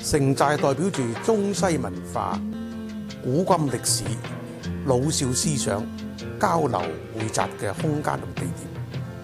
城寨代表住中西文化、古今歷史、老少思想交流匯集嘅空間同地點。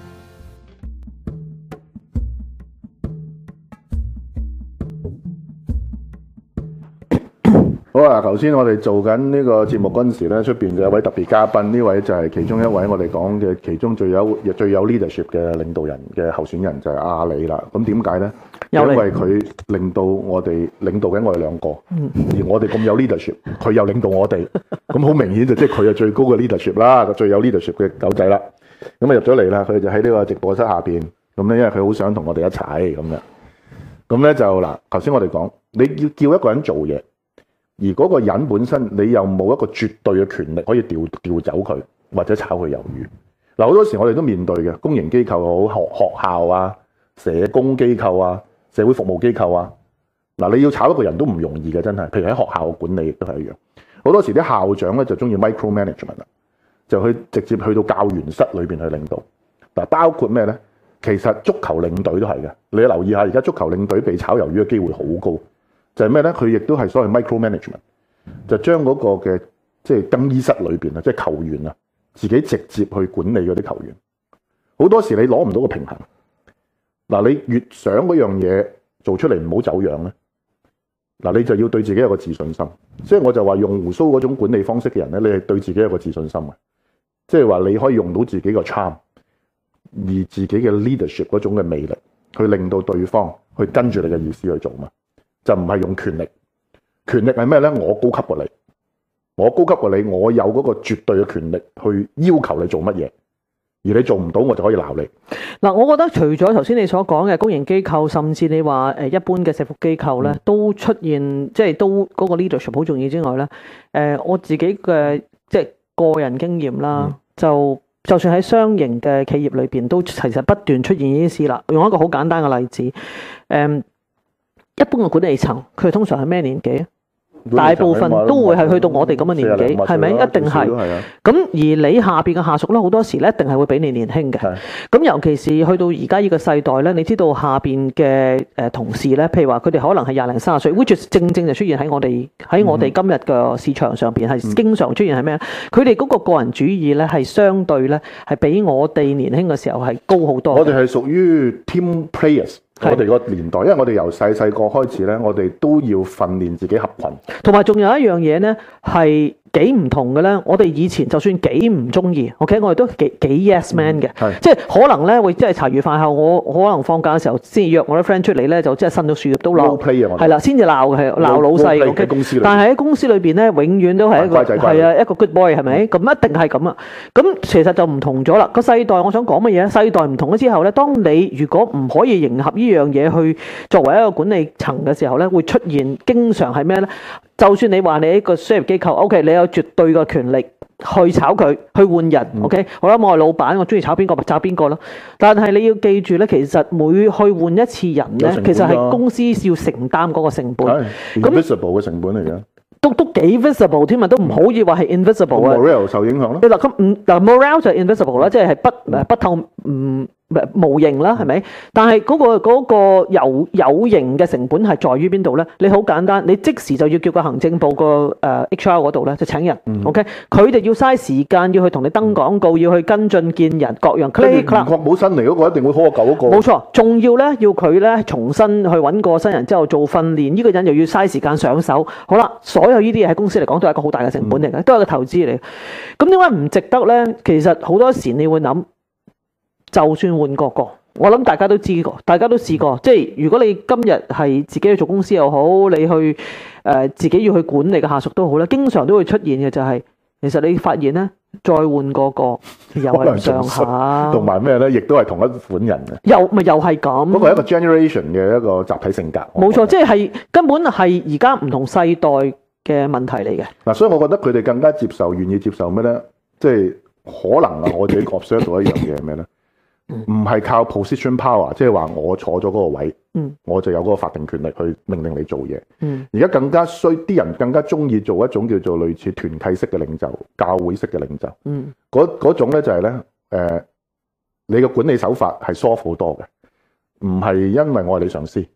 好啊！頭先我哋做緊呢個節目嗰陣時咧，出邊就有位特別嘉賓，呢位就係其中一位我哋講嘅其中最有 leadership 嘅領導人嘅候選人就係阿里啦。咁點解咧？因為佢領導我哋領導緊我哋兩個，而我哋咁有 leadership， 佢又領導我哋，咁好明顯就即係佢係最高嘅 leadership 啦，最有 leadership 嘅狗仔啦。咁啊入咗嚟啦，佢就喺呢個直播室下邊，咁咧因為佢好想同我哋一齊咁樣。咁咧就嗱，頭先我哋講，你要叫一個人做嘢。而嗰個人本身，你又冇一個絕對嘅權力可以調走佢，或者炒佢魷魚。嗱，好多時我哋都面對嘅，公營機構好，學校啊、社工機構啊、社會服務機構啊。嗱，你要炒一個人都唔容易嘅，真係。譬如喺學校嘅管理亦都係一樣。好多時啲校長咧就中意 micromanagement 啦，就直接去到教員室裏邊去領導。嗱，包括咩咧？其實足球領隊都係嘅。你留意下，而家足球領隊被炒魷魚嘅機會好高。就係咩咧？佢亦都係所謂 micromanagement， 就將嗰個嘅即係更衣室裏邊啊，即係球員啊，自己直接去管理嗰啲球員。好多時你攞唔到個平衡。嗱，你越想嗰樣嘢做出嚟唔好走樣咧，嗱，你就要對自己有個自信心。所以我就話用鬍鬚嗰種管理方式嘅人咧，你係對自己有個自信心嘅，即係話你可以用到自己個 charm，而自己嘅 leadership 嗰種嘅魅力，去令到對方去跟住你嘅意思去做嘛。就唔係用權力，權力係咩咧？我高級過你，我高級過你，我有嗰個絕對嘅權力去要求你做乜嘢，而你做唔到，我就可以鬧你。 嗱，我覺得除咗頭先你所講嘅公營機構，甚至你話一般嘅社福機構咧，都出現即係都嗰個 leadership 好重要之外咧，我自己嘅即係個人經驗啦，就算喺商營嘅企業裏邊，都其實不斷出現呢啲事啦。用一個好簡單嘅例子，一般嘅管理層，佢哋通常係咩年紀啊？大部分都會係去到我哋咁嘅年紀，係咪？一定係。咁而你下邊嘅下屬咧，好多時咧一定係會比你年輕嘅。咁尤其是去到而家呢個世代咧，你知道下邊嘅同事咧，譬如話佢哋可能係20零30歲 ，which 正就出現喺我哋今日嘅市場上邊係經常出現係咩咧？佢哋嗰個個人主義咧係相對咧係比我哋年輕嘅時候係高好多。 我哋係屬於 team players。我哋個年代，因為我哋由細個開始咧，我哋都要訓練自己合群。 同埋仲有一樣嘢咧，係幾唔同嘅咧。我哋以前就算幾唔中意 ，OK， 我哋都幾 yes man 嘅，即係可能咧會即係茶餘飯後，我可能放假嘅時候先約我啲 friend 出嚟咧，就即係伸到樹葉都鬧，係啦，先至鬧嘅，鬧老細。OK， 但係喺公司裏邊咧，永遠都係一個係啊一個 good boy 係咪？咁一定係咁啊。咁其實就唔同咗啦。個世代我想講乜嘢咧？世代唔同咗之後咧，當你如果唔可以迎合呢樣嘢去作為一個管理層嘅時候咧，會出現經常係咩咧？就算你話你一個商業機構 ，OK， 你有絕對嘅權力去炒佢，去換人 ，OK， 好啦，我係老闆，我中意炒邊個咪炒邊個咯。但係你要記住咧，其實每去換一次人咧，其實係公司要承擔嗰個成本。 咁 visible 嘅成本嚟嘅。 都幾 visible 添啊，都唔可以話係 invisible 啊。 morale 受影響咯。 嗱咁morale 就係 invisible 啦，即係不透無形啦，係咪？但係嗰個有形嘅成本係在於邊度咧？你好簡單，你即時就要叫個行政部個HR 嗰度咧就請人，OK？佢哋要嘥時間要去同你登廣告，要去跟進見人，各樣 click。 確保新嚟嗰個一定會好過舊嗰個。 冇錯，仲要咧要佢咧重新去揾個新人之後做訓練，呢個人又要嘥時間上手。好啦，所有呢啲嘢喺公司嚟講都係一個好大嘅成本嚟嘅，都係個投資嚟嘅。咁點解唔值得咧？其實好多時你會諗。就算換個，我諗大家都知過，大家都試過。即係如果你今日係自己去做公司又好，你去自己要去管理嘅下屬都好啦，經常都會出現嘅就係，其實你發現咧，再換個又係唔上下，同埋咩咧，亦都係同一款人嘅， 又係咁。 嗰個係一個 generation 嘅一個集體性格。 冇錯，即係根本係而家唔同世代嘅問題嚟嘅。 嗱，所以我覺得佢哋更加願意接受咩咧？即係可能啊，我自己 observe 到一樣嘢係咩咧？唔係靠 position power， 即係話我坐咗嗰個位，我就有嗰個法定權力去命令你做嘢。而家更加啲人更加中意做一種叫做類似團契式嘅領袖、教會式嘅領袖。嗰種咧就係咧，你嘅管理手法係 soft 好多嘅，唔係因為我係你上司，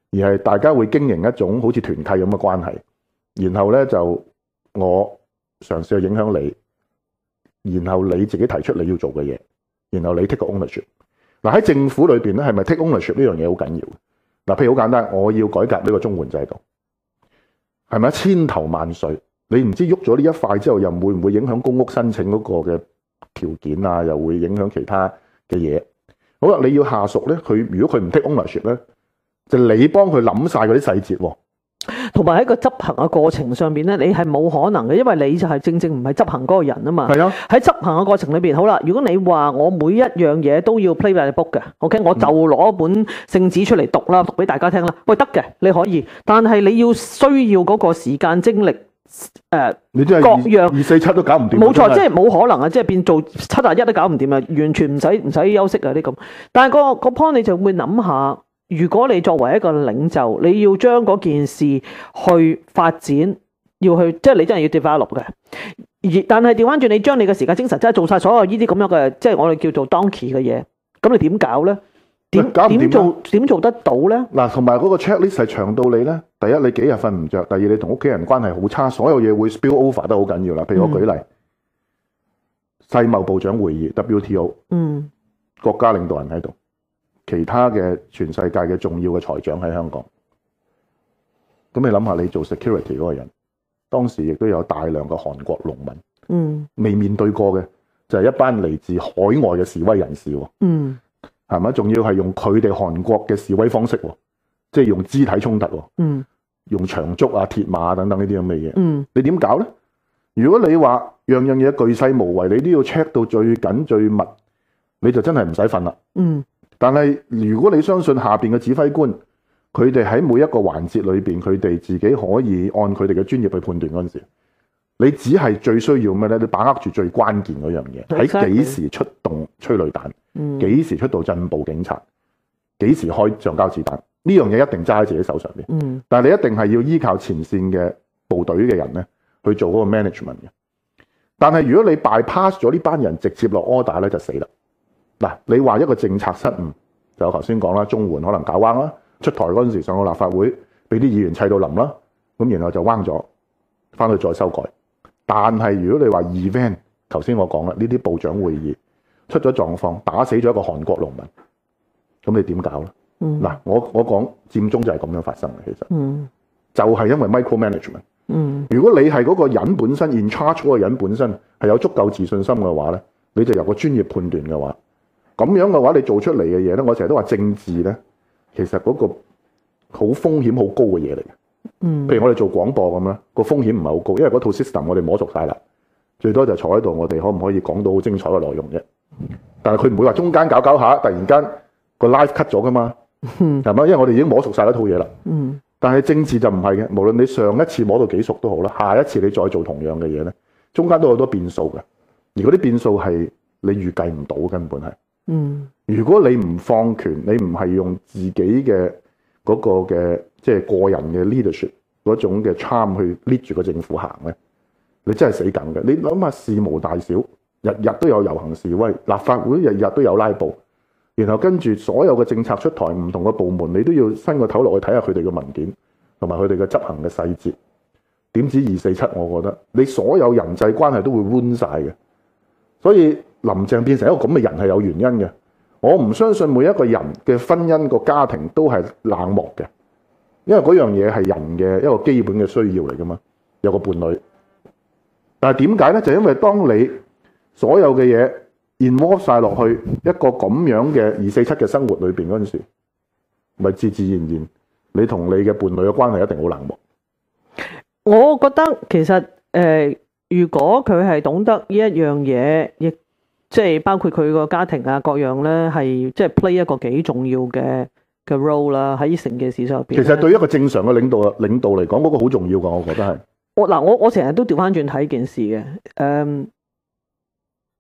而係大家會經營一種好似團契咁嘅關係，然後咧就我嘗試去影響你，然後你自己提出你要做嘅嘢，然後你 take 個 ownership。嗱喺政府裏邊咧，係咪 take ownership 呢樣嘢好緊要？嗱，譬如好簡單，我要改革呢個綜援制度，係咪千頭萬緒？你唔知喐咗呢一塊之後，又會唔會影響公屋申請嗰個嘅條件啊？又會影響其他嘅嘢。好啦，你要下屬咧，如果佢唔 take ownership 咧，就你幫佢諗晒嗰啲細節喎。 同埋喺個執行嘅過程上邊咧，你係冇可能嘅，因為你就係正正唔係執行嗰個人啊嘛。 係啊， 喺執行嘅過程裏邊，好啦，如果你話我每一樣嘢都要 play by the book 嘅，OK，我就攞本聖旨出嚟讀啦，讀俾大家聽啦。喂，得嘅，你可以，但係你要需要嗰個時間精力。 你真係各樣 247都搞唔掂， 冇錯，即係冇可能啊！即係變做721都搞唔掂啊！完全唔使休息啊！啲咁，但係個 point 你就會諗下，如果你作為一個領袖，你要將嗰件事去發展，要去即係你真係要 develop 嘅。但係調翻轉，你將你嘅時間精神真係做晒所有呢啲咁樣嘅，即係我哋叫做 donkey 嘅嘢，咁你點搞咧？點做得到咧？ 嗱，同埋嗰個 checklist 係長到你咧，第一你幾日瞓唔着，第二你同屋企人關係好差，所有嘢會 spill over 得好緊要啦。譬如我舉例，世貿部長會議 WTO， 國家領導人喺度，其他嘅全世界嘅重要嘅財長喺香港，咁你諗下，你做 security 嗰個人，當時亦都有大量嘅韓國農民，未面對過嘅就係一班嚟自海外嘅示威人士喎。係咪？仲要係用佢哋韓國嘅示威方式，即係用肢體衝突，用長竹啊、鐵馬啊等等呢啲咁嘅嘢。你點搞咧？如果你話樣樣嘢巨細無遺，你都要 check 到最緊最密，你就真係唔使瞓啦。但係如果你相信下邊嘅指揮官，佢哋喺每一個環節裏邊，佢哋自己可以按佢哋嘅專業去判斷嗰陣時，你只係最需要咩咧？你把握住最關鍵嗰樣嘢，喺幾時出動催淚彈。幾時出到鎮暴警察？幾時開橡膠子彈？呢樣嘢一定揸喺自己手上邊。但係你一定係要依靠前線嘅部隊嘅人咧去做嗰個 management 嘅。但係如果你 bypass 咗呢班人，直接落 order 咧就死啦。嗱，你話一個政策失誤，就我頭先講啦，綜援可能搞彎啦，出台嗰陣時上個立法會，俾啲議員砌到冧啦，咁然後就彎咗，翻去再修改。但係如果你話 event， 頭先我講啦，呢啲部長會議。出咗狀況，打死咗一個韓國農民，咁你點搞咧？嗱，我講佔中就係咁樣發生嘅，其實，就係因為 micro management。如果你係嗰個人本身 in charge 嗰個人本身係有足夠自信心嘅話咧，你就有個專業判斷嘅話，咁樣嘅話你做出嚟嘅嘢咧，我成日都話政治咧，其實嗰個好風險好高嘅嘢嚟嘅。譬如我哋做廣播咁啦，個風險唔係好高，因為嗰套 system 我哋摸熟晒啦，最多就坐喺度，我哋可唔可以講到好精彩嘅內容啫？但係佢唔會話中間搞下，突然間個 live cut 咗噶嘛，係咪？因為我哋已經摸熟晒一套嘢啦。但係政治就唔係嘅，無論你上一次摸到幾熟都好啦，下一次你再做同樣嘅嘢咧，中間都有好多變數嘅。而嗰啲變數係你預計唔到，根本係。如果你唔放權，你唔係用自己嘅嗰個嘅即係個人嘅 leadership 嗰種嘅 charm 去 lead 住個政府行咧，你真係死梗嘅。你諗下事無大小。日日都有遊行示威，立法會日日都有拉布，然後跟住所有嘅政策出台，唔同嘅部門你都要伸個頭落去睇下佢哋嘅文件同埋佢哋嘅執行嘅細節。點止247？我覺得你所有人際關係都會 ruin 晒嘅。所以林鄭變成一個咁嘅人係有原因嘅。我唔相信每一個人嘅婚姻個家庭都係冷漠嘅，因為嗰樣嘢係人嘅一個基本嘅需要嚟噶嘛，有個伴侶。但係點解咧？就因為當你所有嘅嘢 involve 晒落去一個咁樣嘅247嘅生活裏邊嗰陣時，咪自自然然你同你嘅伴侶嘅關係一定好冷漠。 我覺得其實如果佢係懂得呢一樣嘢，亦即係包括佢個家庭啊各樣咧，係即係 play 一個幾重要嘅 role 啦，喺成件事上邊。其實對一個正常嘅領導嚟講，嗰個好重要㗎，我覺得係。 我成日都調翻轉睇件事嘅，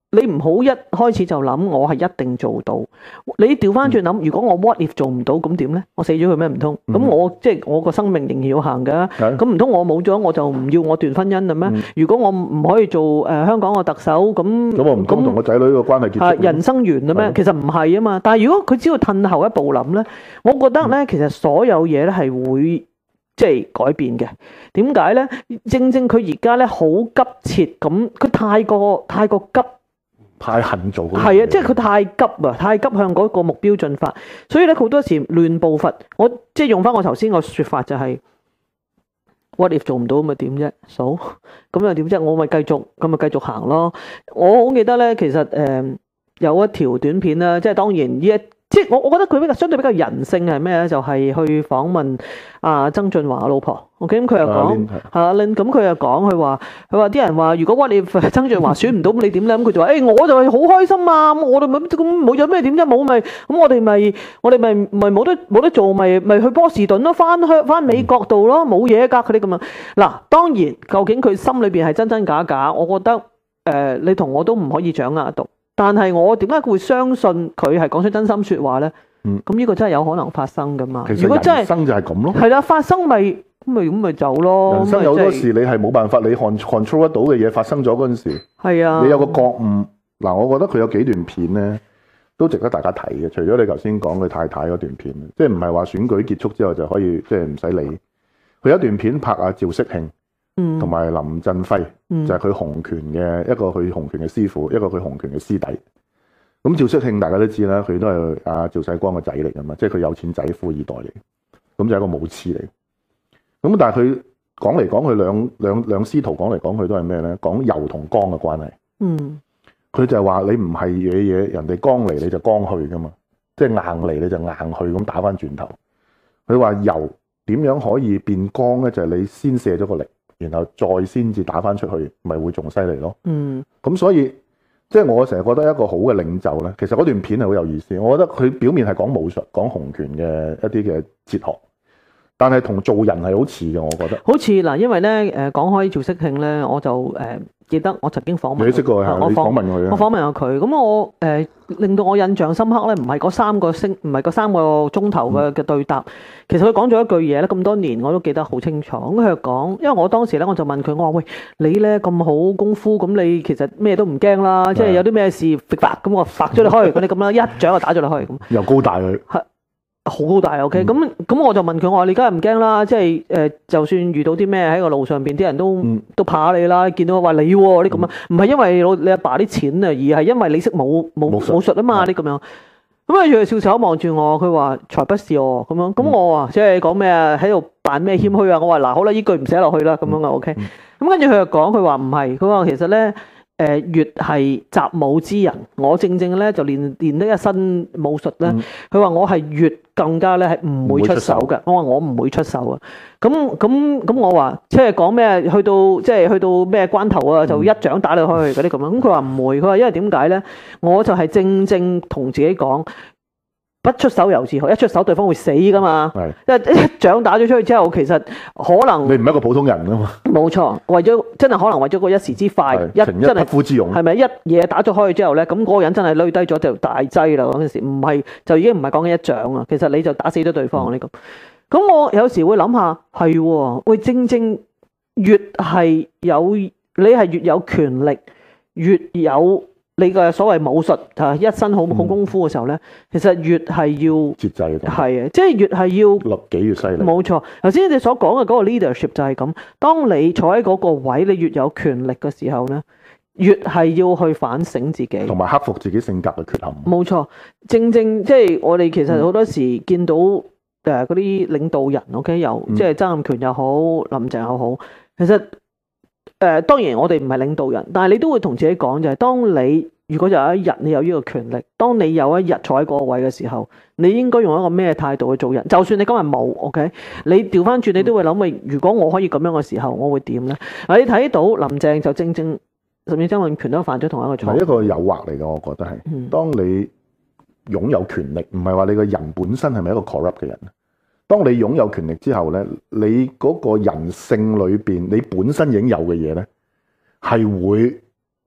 你唔好一開始就諗我係一定做到。你調翻轉諗，如果我 what if 做唔到，咁點咧？我死咗佢咩唔通？咁我即係我個生命仍然要行㗎。咁唔通我冇咗我就唔要我段婚姻啦咩？如果我唔可以做香港嘅特首，咁我唔通同個仔女個關係結束？ 人生完啦咩？其實唔係啊嘛。但係如果佢只要褪後一步諗咧，我覺得咧，其實所有嘢咧係會即係改變嘅。點解咧？正正佢而家咧好急切咁，佢太過急。 太恨做係啊，即係佢太急啊，太急向嗰個目標進發，所以咧好多時亂步伐。我即係用翻我頭先個説法就係、what if 做唔到咁咪點啫？數咁又點啫？我咪繼續行咯。我好記得咧，其實有一條短片啦，即係當然呢一。即係我覺得佢相對比較人性係咩咧？就係、是、去訪問曾俊華老婆。OK， 咁佢又講咁佢又講佢話啲人話如果 what if 曾俊華選唔到咁你點咧？咁佢就話我就係好開心啊！我哋咪咁冇有咩點啫？冇咪咁我哋咪冇得做咪去波士頓咯，翻美國度咯，冇嘢㗎嗰啲咁啊。嗱，當然究竟佢心裏邊係真真假假，我覺得你同我都唔可以掌握到。但係我點解會相信佢係講出真心説話咧？咁呢個真係有可能發生噶嘛？如果真係人生就係咁咯。 係啦，發生咪走咯。 人生有好多時你係冇辦法，你 control 得到嘅嘢發生咗嗰陣時，係啊，你有個覺悟。嗱，我覺得佢有幾段片咧都值得大家睇嘅。除咗你頭先講佢太太嗰段片，即係唔係話選舉結束之後就可以即係唔使理。佢有一段片拍阿趙式慶。同埋林振輝，就係佢洪拳嘅一個佢洪拳嘅師傅，一個佢洪拳嘅師弟。咁趙式慶大家都知啦，佢都係阿趙世光個仔嚟噶嘛，即係佢有錢仔富二代嚟，咁就係一個武痴嚟。咁但係佢講嚟講去兩師徒講嚟講去都係咩咧？講柔同剛嘅關係。佢就係話你唔係嘢，人哋剛嚟你就剛去噶嘛，即係硬嚟你就硬去咁打翻轉頭。佢話柔點樣可以變剛咧？就係你先卸咗個力。然後再先至打翻出去，咪會仲犀利咯。咁所以即係我成日覺得一個好嘅領袖咧，其實嗰段片係好有意思。我覺得佢表面係講武術、講洪拳嘅一啲嘅哲學，但係同做人係好似嘅。我覺得好似嗱，因為咧講開趙式慶咧，我就記得我曾經訪問你識過係，你訪問佢啊？ 我訪問過佢，咁我令到我印象深刻咧，唔係嗰3個鐘頭嘅對答。其實佢講咗一句嘢咧，咁多年我都記得好清楚。咁佢就講，因為我當時咧我就問佢，我話喂，你咧咁好功夫，咁你其實咩都唔驚啦，即係有啲咩事，咁我發咗你開，嗰啲咁啦，一掌就打咗你開咁。 又高大佢。 好高大 OK，咁我就問佢，我話你梗係唔驚啦，即係就算遇到啲咩喺個路上邊，啲人都怕你啦，見到話你喎啲咁啊，唔係因為你阿爸啲錢啊，而係因為你識武術啊嘛啲咁樣。咁啊，佢笑笑口望住我，佢話才不是我咁樣。咁我話即係講咩啊？喺度扮咩謙虛啊？我話嗱，好啦，依句唔寫落去啦，咁樣啊 OK。咁跟住佢就講，佢話唔係，佢話其實咧。越係習武之人，我正咧就練得一身武術咧。佢話我係越更加咧係唔會出手嘅。我話我唔會出手啊。咁我話即係講咩？去到咩關頭啊，就一掌打你開去嗰啲咁樣。咁佢話唔會，佢話因為點解咧？我就係正同自己講。不出手猶自可，一出手對方會死噶嘛。因為一掌打咗出去之後，其實可能你唔係一個普通人噶嘛。冇錯，真係可能為咗個一時之快， 真係匹夫之勇， 係咪一嘢打咗開去之後咧？咁嗰個人真係累低咗就大劑啦。嗰陣時唔係就已經唔係講緊一掌啊，其實你就打死咗對方呢個。咁我有時會諗下，係喂，正越係有你係越有權力，越有。你嘅所謂武術一身好功夫嘅時候咧，其實越係要節制嘅， 係啊，即係越係要律己越犀利。冇錯，頭先你所講嘅嗰個 leadership 就係咁。當你坐喺嗰個位，你越有權力嘅時候咧，越係要去反省自己， 同埋克服自己性格嘅缺陷。 冇錯，正即係我哋其實好多時見到嗰啲領導人，OK，即係曾蔭權又好，林鄭又好，其實。當然我哋唔係領導人，但係你都會同自己講就係，當你如果有一日你有呢個權力，當你有一日坐喺嗰個位嘅時候，你應該用一個咩態度去做人？就算你今日冇 OK， 你調翻轉你都會諗喂，如果我可以咁樣嘅時候，我會點咧？你睇到林鄭就正甚至曾蔭權都犯咗同一個錯， 係一個誘惑嚟嘅，我覺得係。當你擁有權力，唔係話你個人本身係咪一個 corrupt 嘅人？當你擁有權力之後咧，你嗰個人性裏邊，你本身已經有嘅嘢咧，係會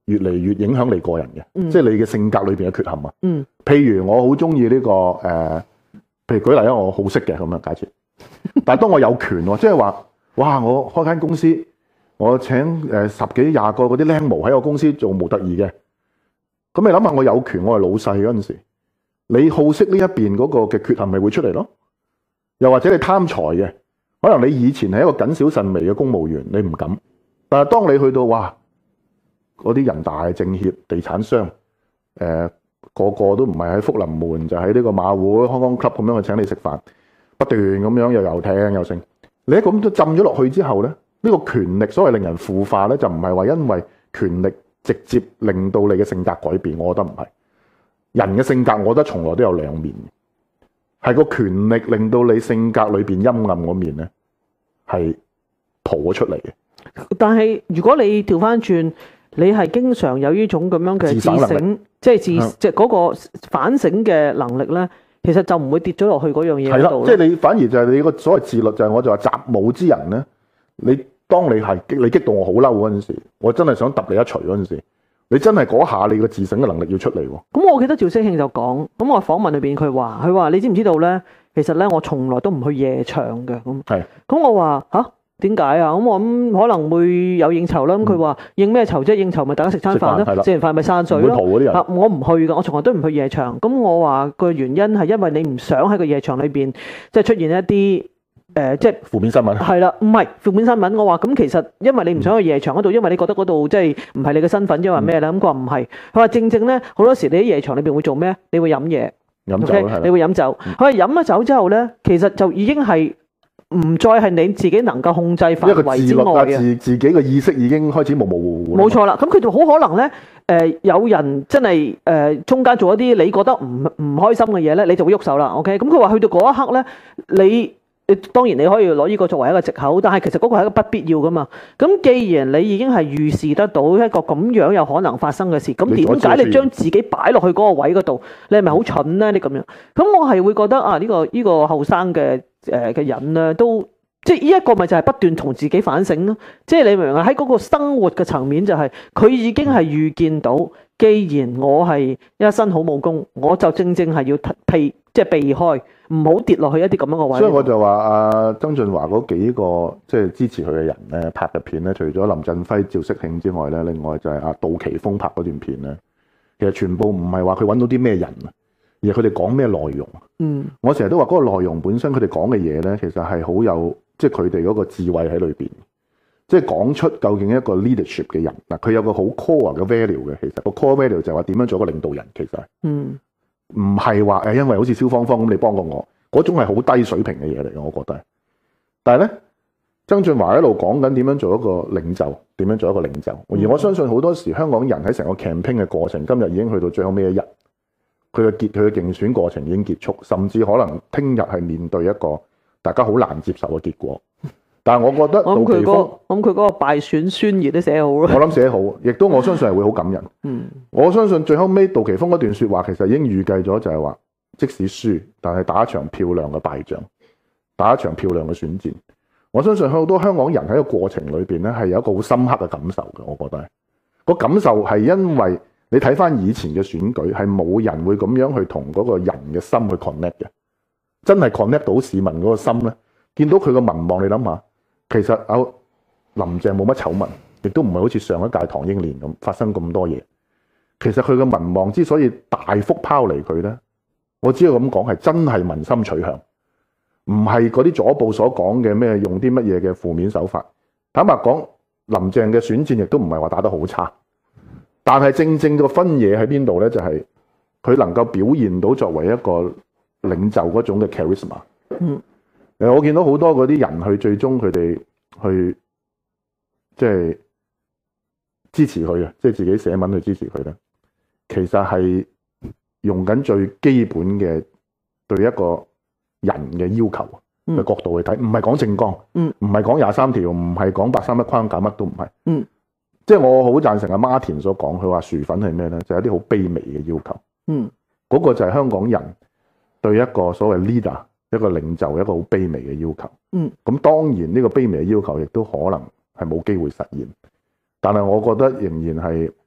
越嚟越影響你個人嘅，即係你嘅性格裏邊嘅缺陷啊。譬如我好中意呢個譬如舉例我好識嘅咁樣假設，但係當我有權喎，即係話哇，我開間公司，我請10幾20個嗰啲僆模喺我公司做模特兒嘅，咁你諗下，我有權，我係老細嗰陣時，你好識呢一邊嗰個嘅缺陷咪會出嚟咯？又或者你貪財嘅，可能你以前係一個謹小慎微嘅公務員，你唔敢，但係當你去到哇，嗰啲人大政協、地產商，個個都唔係喺福臨門，就喺呢個馬會、康康 club 咁樣去請你食飯，不斷咁樣又遊艇又剩，你一咁都浸咗落去之後咧，呢個權力所謂令人腐化咧，就唔係話因為權力直接令到你嘅性格改變，我覺得唔係。人嘅性格，我覺得從來都有兩面，係個權力令到你性格裏邊陰暗嗰面咧，係蒲咗出嚟嘅。 但係如果你調翻轉，你係經常有呢種咁樣嘅自省，即係嗰個反省嘅能力咧，其實就唔會跌咗落去嗰樣嘢嗰度。 即係你反而就係你個所謂自律，就係我就話習武之人咧，當你激到我好嬲嗰陣時，我真係想揼你一錘嗰陣時，你真係嗰下你個自省嘅能力要出嚟喎。 咁我記得趙適慶就講，咁我訪問裏邊佢話你知唔知道咧？其實咧我從來都唔去夜場嘅咁。係。咁我話嚇。點解啊？咁我諗可能會有應酬啦。咁佢話應咩酬啫？應酬咪大家食餐飯咯，食完飯咪散水咯。我唔去噶，我從來都唔去夜場。咁我話個原因係因為你唔想喺個夜場裏邊即係出現一啲即係負面新聞。係啦，唔係負面新聞。我話咁其實因為你唔想去夜場嗰度，因為你覺得嗰度即係唔係你嘅身份，因為咩咧？咁佢話唔係，佢話正正咧好多時你喺夜場裏邊會做咩？你會飲嘢， 飲酒你會飲酒。佢話飲咗酒之後咧，其實就已經係。唔再係你自己能夠控制範圍之外嘅， 自己嘅意識已經開始模模糊糊。 冇錯啦，咁佢就好可能咧，有人真係中間做一啲你覺得唔開心嘅嘢咧，你就會喐手啦。OK，咁佢話去到嗰一刻咧，你當然你可以攞呢個作為一個藉口，但係其實嗰個係一個不必要噶嘛。咁既然你已經係預視得到一個咁樣有可能發生嘅事，咁點解你將自己擺落去嗰個位嗰度？你係咪好蠢咧？你咁樣，咁我係會覺得啊，呢個後生嘅人咧，都即係呢一個咪就係不斷同自己反省咯。即係你明唔明啊？喺嗰個生活嘅層面就係佢已經係預見到，既然我係一身好武功，我就正係要避開。唔好跌落去一啲咁樣嘅位。 所以我就話曾俊華嗰幾個即係支持佢嘅人咧，拍嘅片咧，除咗林振輝、趙適慶之外咧，另外就係杜琪峰拍嗰段片咧，其實全部唔係話佢揾到啲咩人啊，而係佢哋講咩內容。我成日都話嗰個內容本身，佢哋講嘅嘢咧，其實係好有即係佢哋嗰個智慧喺裏邊，即係講出究竟一個 leadership 嘅人嗱，佢有個好 core 嘅 value 嘅，其實個 core value 就係話點樣做一個領導人，其實唔係話因為好似蕭芳芳咁你幫過我，嗰種係好低水平嘅嘢嚟嘅，我覺得。但係咧，曾俊華一路講緊點樣做一個領袖，點樣做一個領袖。而我相信好多時香港人喺成個 campaign 嘅過程，今日已經去到最後尾一日，佢嘅競選過程已經結束，甚至可能聽日係面對一個大家好難接受嘅結果。但係我覺得杜琪峰， 佢嗰個敗選宣言都寫好咯。 我諗寫好，亦都我相信係會好感人。我相信最後尾杜琪峰嗰段說話其實已經預計咗，就係話即使輸，但係打一場漂亮嘅敗仗，打一場漂亮嘅選戰。我相信好多香港人喺個過程裏邊咧係有一個好深刻嘅感受嘅。我覺得個感受係因為你睇翻以前嘅選舉係冇人會咁樣去同嗰個人嘅心去 connect 嘅，真係 connect 到市民嗰個心咧。見到佢個民望，你諗下。其實林鄭冇乜醜聞，亦都唔係好似上一屆唐英年咁發生咁多嘢。其實佢嘅民望之所以大幅拋離佢咧，我只係咁講係真係民心取向，唔係嗰啲左報所講嘅咩用啲乜嘢嘅負面手法。坦白講，林鄭嘅選戰亦都唔係話打得好差，但係正正個分野喺邊度咧？就係佢能夠表現到作為一個領袖嗰種嘅 charisma。我見到好多嗰啲人去最終佢哋去即係支持佢嘅，即係自己寫文去支持佢咧。其實係用緊最基本嘅對一個人嘅要求嘅角度去睇，唔係講政綱，唔係講23條，唔係講831框架，乜都唔係。即係我好贊成阿 Martin 所講，佢話薯粉係咩咧？就係一啲好卑微嘅要求。嗰個就係香港人對一個所謂 leader。一個領袖一個好卑微嘅要求，咁當然呢個卑微嘅要求亦都可能係冇機會實現，但係我覺得仍然係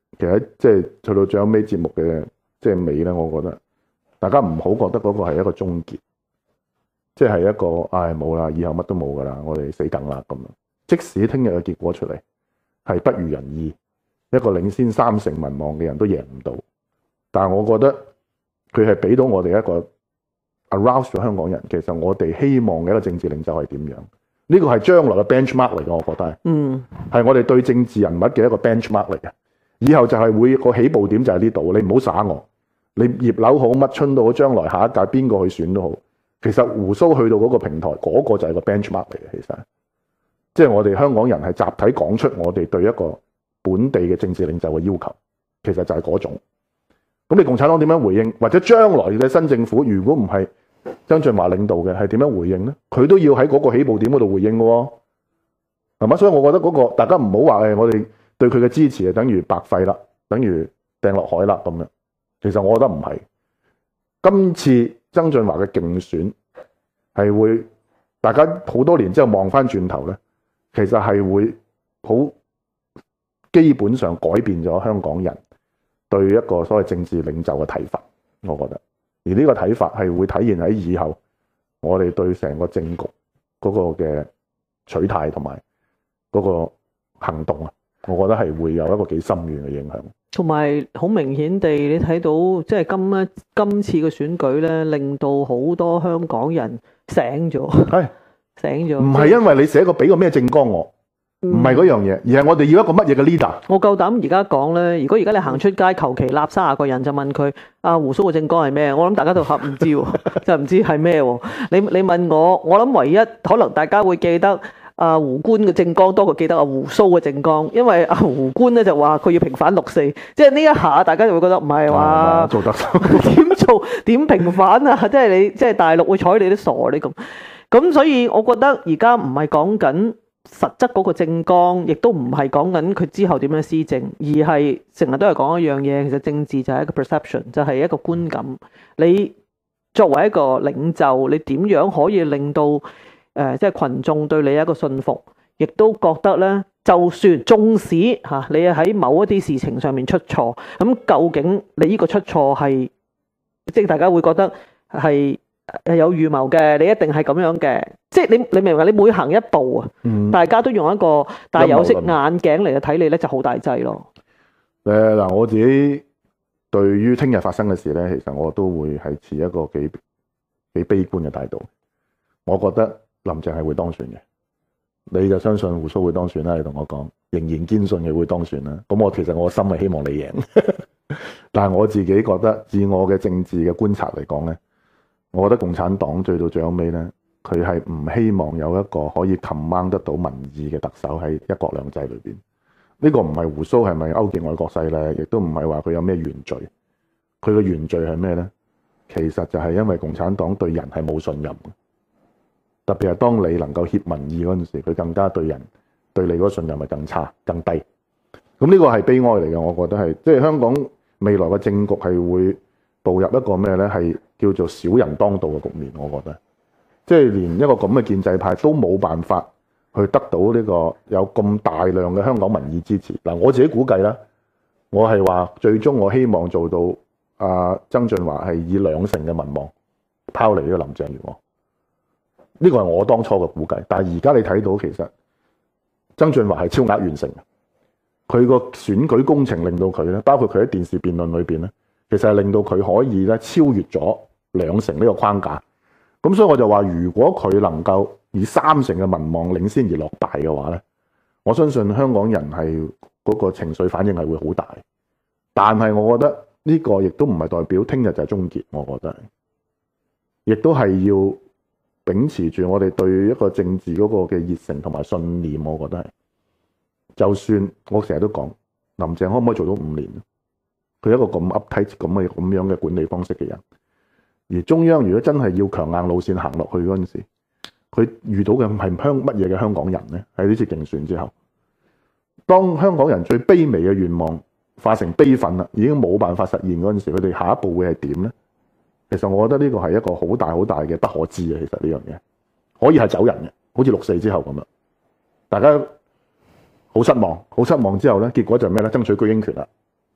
其實即係去到最後尾節目嘅即係尾咧，我覺得大家唔好覺得嗰個係一個終結，即係一個冇啦，以後乜都冇噶啦，我哋死梗啦咁樣。即使聽日嘅結果出嚟係不如人意，一個領先30%民望嘅人都贏唔到，但係我覺得佢係俾到我哋一個 arouse 咗香港人，其實我哋希望嘅一個政治領袖係點樣？呢個係將來嘅 benchmark 嚟嘅，我覺得係我哋對政治人物嘅一個 benchmark 嚟嘅。以後就係會個起步點就係呢度，你唔好耍我，你葉劉好乜春都好，將來下一屆邊個去選都好，其實鬍鬚去到嗰個平台，嗰個就係個 benchmark 嚟嘅。其實即係我哋香港人係集體講出我哋對一個本地嘅政治領袖嘅要求，其實就係嗰種。咁你共產黨點樣回應？或者將來嘅新政府如果唔係曾俊華領導嘅，係點樣回應咧？佢都要喺嗰個起步點嗰度回應嘅喎，係嘛？所以我覺得嗰個大家唔好話我哋對佢嘅支持係等於白費啦，等於掟落海啦咁樣。其實我覺得唔係。今次曾俊華嘅競選係會大家好多年之後望翻轉頭咧，其實係會好基本上改變咗香港人對一個所謂政治領袖嘅睇法，我覺得。而呢個睇法係會體現喺以後我哋對成個政局嗰個嘅取態同埋嗰個行動啊，我覺得係會有一個幾深遠嘅影響。 同埋好明顯地，你睇到即係今次嘅選舉咧，令到好多香港人醒咗，醒咗。唔係因為你寫個俾個咩政綱我。唔係嗰樣嘢，而係我哋要一個乜嘢嘅 leader。我夠膽而家講咧，如果而家你行出街，求其立30個人就問佢胡鬚嘅政綱係咩？我諗大家都唔知，就唔知係咩。你問我諗唯一可能大家會記得胡官嘅政綱多過記得胡鬚嘅政綱，因為胡官咧就話佢要平反6·4，即係呢一下大家就會覺得唔係話做特首點平反啊？即係大陸會睬你都傻你咁，所以我覺得而家唔係講緊實質嗰個政綱，亦都唔係講緊佢之後點樣施政，而係成日都係講一樣嘢。其實政治就係一個 perception，就係一個觀感。你作為一個領袖，你點樣可以令到即係群眾對你一個信服，亦都覺得咧，就算縱使你喺某一啲事情上面出錯，咁究竟你呢個出錯係即係大家會覺得係有預謀嘅，你一定係咁樣嘅，即係你明唔明？你每行一步啊，大家都用一個戴有色眼鏡嚟睇你咧，就好大劑咯。 嗱，我自己對於聽日發生嘅事咧，其實我都會係持一個幾悲觀嘅態度。我覺得林鄭係會當選嘅，你就相信胡鬚會當選啦？你同我講，仍然堅信佢會當選啦。咁其實我心係希望你贏，但係我自己覺得，自我嘅政治嘅觀察嚟講咧。我覺得共產黨最到最後尾咧，佢係唔希望有一個可以 command 得到民意嘅特首喺一國兩制裏邊。呢個唔係胡鬚係咪勾結外國勢力，亦都唔係話佢有咩原罪。佢嘅原罪係咩咧？其實就係因為共產黨對人係冇信任嘅，特別係當你能夠挾民意嗰陣時，佢更加對你嗰個信任係更差更低。咁呢個係悲哀嚟嘅，我覺得係即係香港未來嘅政局係會步入一個咩咧？係叫做小人當道嘅局面，我覺得，即係連一個咁嘅建制派都冇辦法去得到呢個有咁大量嘅香港民意支持。嗱，我自己估計啦，我係話最終我希望做到曾俊華係以2成嘅民望拋離呢個林鄭月娥。呢個係我當初嘅估計，但係而家你睇到其實曾俊華係超額完成嘅，佢個選舉工程令到佢咧，包括佢喺電視辯論裏邊咧。其實係令到佢可以咧超越咗2成呢個框架，咁所以我就話，如果佢能夠以3成嘅民望領先而落敗嘅話咧，我相信香港人係嗰個情緒反應係會好大。但係我覺得呢個亦都唔係代表聽日就係終結，我覺得亦都係要秉持住我哋對一個政治嗰個嘅熱誠同埋信念。我覺得係，就算我成日都講林鄭可唔可以做到5年？佢一個咁 uptight 咁樣嘅管理方式嘅人，而中央如果真係要強硬路線行落去嗰陣時，佢遇到嘅係乜嘢嘅香港人咧？喺呢次競選之後，當香港人最卑微嘅願望化成悲憤啦，已經冇辦法實現嗰陣時，佢哋下一步會係點咧？其實我覺得呢個係一個好大好大嘅不可知嘅。其實呢樣嘢可以係走人嘅，好似6·4之後咁樣，大家好失望之後咧，結果就係咩咧？爭取居英權啦。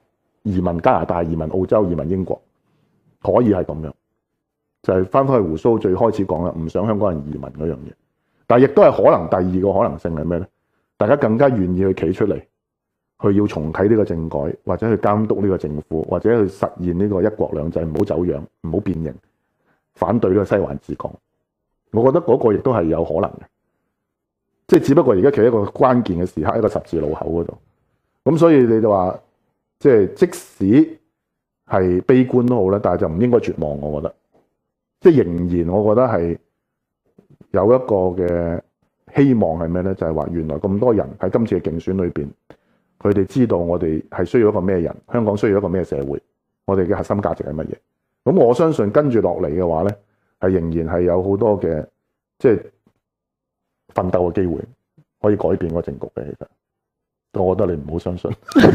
移民加拿大、移民澳洲、移民英國，可以係咁樣，就係翻返去胡鬚最開始講啦，唔想香港人移民嗰樣嘢。但係亦都係可能第二個可能性係咩咧？大家更加願意去企出嚟，去要重啟呢個政改，或者去監督呢個政府，或者去實現呢個一國兩制，唔好走樣，唔好變形，反對呢個西環治港。我覺得嗰個亦都係有可能嘅，即係只不過而家企喺一個關鍵嘅時刻，一個十字路口嗰度。咁所以你就話，即係即使係悲觀都好咧，但係就唔應該絕望。我覺得，即係仍然，我覺得係有一個嘅希望係咩咧？就係話原來咁多人喺今次嘅競選裏邊，佢哋知道我哋係需要一個咩人，香港需要一個咩社會，我哋嘅核心價值係乜嘢。咁我相信跟住落嚟嘅話咧，係仍然係有好多嘅即係奮鬥嘅機會，可以改變個政局嘅。其實，我覺得你唔好相信，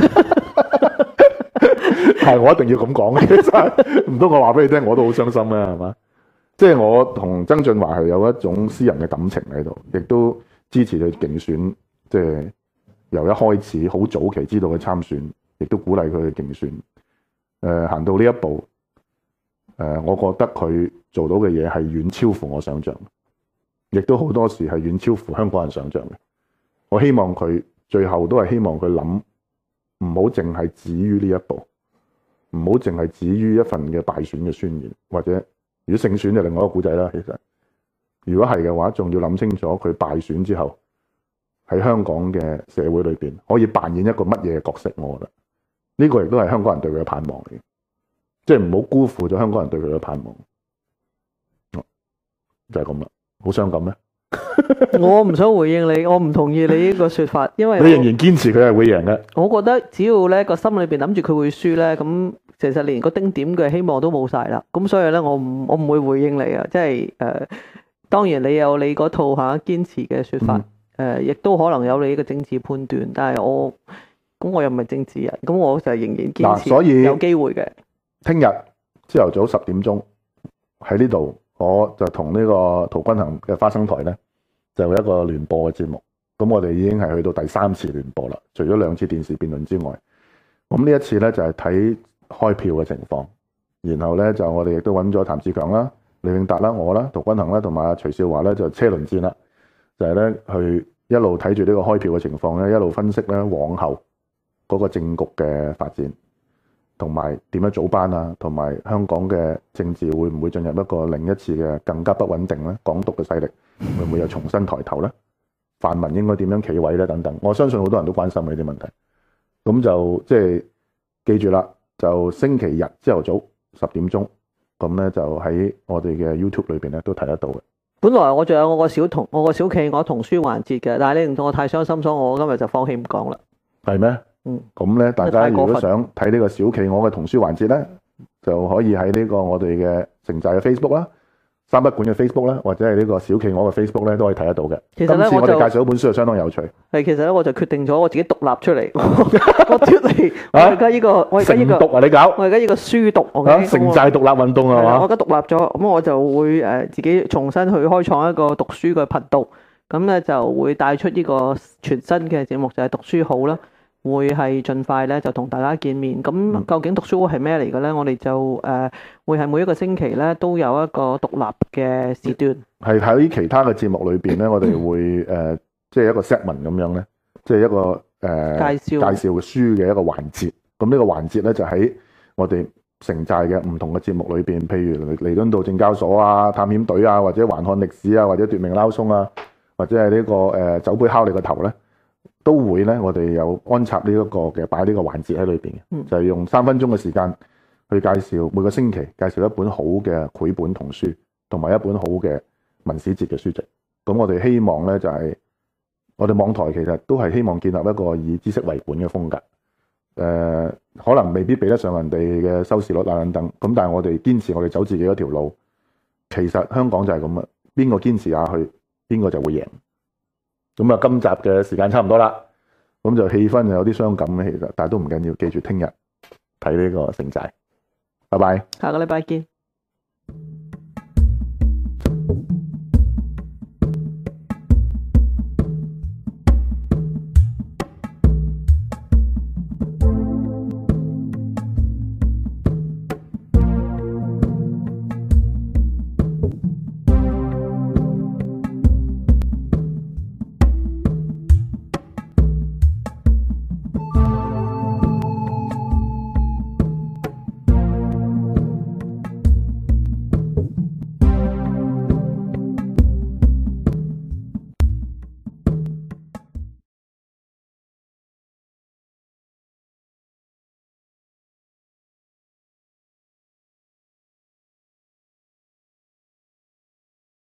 係我一定要咁講嘅。其實唔通我話俾你聽，我都好傷心啊，係嘛？即係我同曾俊華係有一種私人嘅感情喺度，亦都支持佢競選，即係由一開始好早期知道佢參選，亦都鼓勵佢去競選。行到呢一步，我覺得佢做到嘅嘢係遠超乎我想象，亦都好多時係遠超乎香港人想象嘅。我希望佢最後都係希望佢諗，唔好淨係止於呢一步，唔好淨係止於一份嘅敗選嘅宣言，或者如果勝選就另外一個故仔啦。其實如果係嘅話，仲要諗清楚佢敗選之後喺香港嘅社會裏邊可以扮演一個乜嘢嘅角色。我覺得呢個亦都係香港人對佢嘅盼望嚟嘅，即係唔好辜負咗香港人對佢嘅盼望。就係咁啦，好傷感咩？ 我唔想回應你，我唔同意你呢個說法，因為你仍然堅持佢係會贏嘅。 我覺得只要咧個心裏邊諗住佢會輸咧，咁其實連個丁點嘅希望都冇晒啦。咁所以咧，我唔會回應你啊。即係當然你有你嗰套堅持嘅說法，亦都可能有你嘅政治判斷。但係我又唔係政治人，咁我就仍然堅持，所以有機會嘅。 聽日朝頭早10點鐘喺呢度，我就同呢個陶君行嘅花生台咧，就有一個聯播嘅節目。咁我哋已經係去到第3次聯播啦，除咗2次電視辯論之外，咁呢一次咧就係睇開票嘅情況。然後咧就我哋亦都揾咗譚志強啦、李永達啦、我啦、陶君行啦同埋徐少華咧就車輪戰啦，就係咧去一路睇住呢個開票嘅情況咧，一路分析咧往後嗰個政局嘅發展，同埋點樣組班啊，同埋香港嘅政治會唔會進入一個另一次嘅更加不穩定咧？港獨嘅勢力會唔會又重新抬頭咧？泛民應該點樣企位咧？等等，我相信好多人都關心呢啲問題。咁就即係記住啦，就星期日朝頭早10點鐘，咁咧就喺我哋嘅 YouTube 裏邊咧都睇得到嘅。 本來我仲有我個小企鵝童書環節嘅，但係你令到我太傷心，所以我今日就放棄唔講啦。 係咩？咁咧，大家如果想睇呢個小企鵝嘅童書環節咧，就可以喺呢個我哋嘅城寨嘅 Facebook 啦、三不管嘅 Facebook 啦，或者係呢個小企鵝嘅 Facebook 咧，都可以睇得到嘅。其實今次我哋介紹嗰本書就相當有趣。係， 其實咧我就決定咗我自己獨立出嚟，我脫離我而家呢個成讀啊！你搞我而家呢個書讀， 城寨獨立運動係嘛？ 我而家獨立咗，咁我就會自己重新去開創一個讀書嘅頻道，咁咧就會帶出呢個全新嘅節目，就係讀書好啦。會係盡快咧就同大家見面。咁究竟讀書好係咩嚟嘅咧？我哋就會係每一個星期咧都有一個獨立嘅時段。 係喺其他嘅節目裏邊咧，我哋會即係一個 segment 咁樣咧，即係一個介紹書嘅一個環節。咁呢個環節咧就喺我哋城寨嘅唔同嘅節目裏邊，譬如彌敦道證交所啊、探險隊啊，或者環看歷史啊，或者奪命撈鬆啊，或者係呢個酒杯敲你個頭咧。都會咧，我哋有安插呢一個嘅擺呢個環節喺裏邊嘅，就係用3分鐘嘅時間去介紹每個星期介紹一本好嘅繪本童書，同埋一本好嘅文史哲嘅書籍。咁我哋希望咧就係我哋網台其實都係希望建立一個以知識為本嘅風格。可能未必比得上人哋嘅收視率啊等等。咁但係我哋堅持我哋走自己嗰條路。其實香港就係咁啊，邊個堅持下去，邊個就會贏。咁啊，今集嘅時間差唔多啦，咁就氣氛有啲傷感嘅，其實，但係都唔緊要，記住聽日睇呢個城寨，拜拜， 下個禮拜見。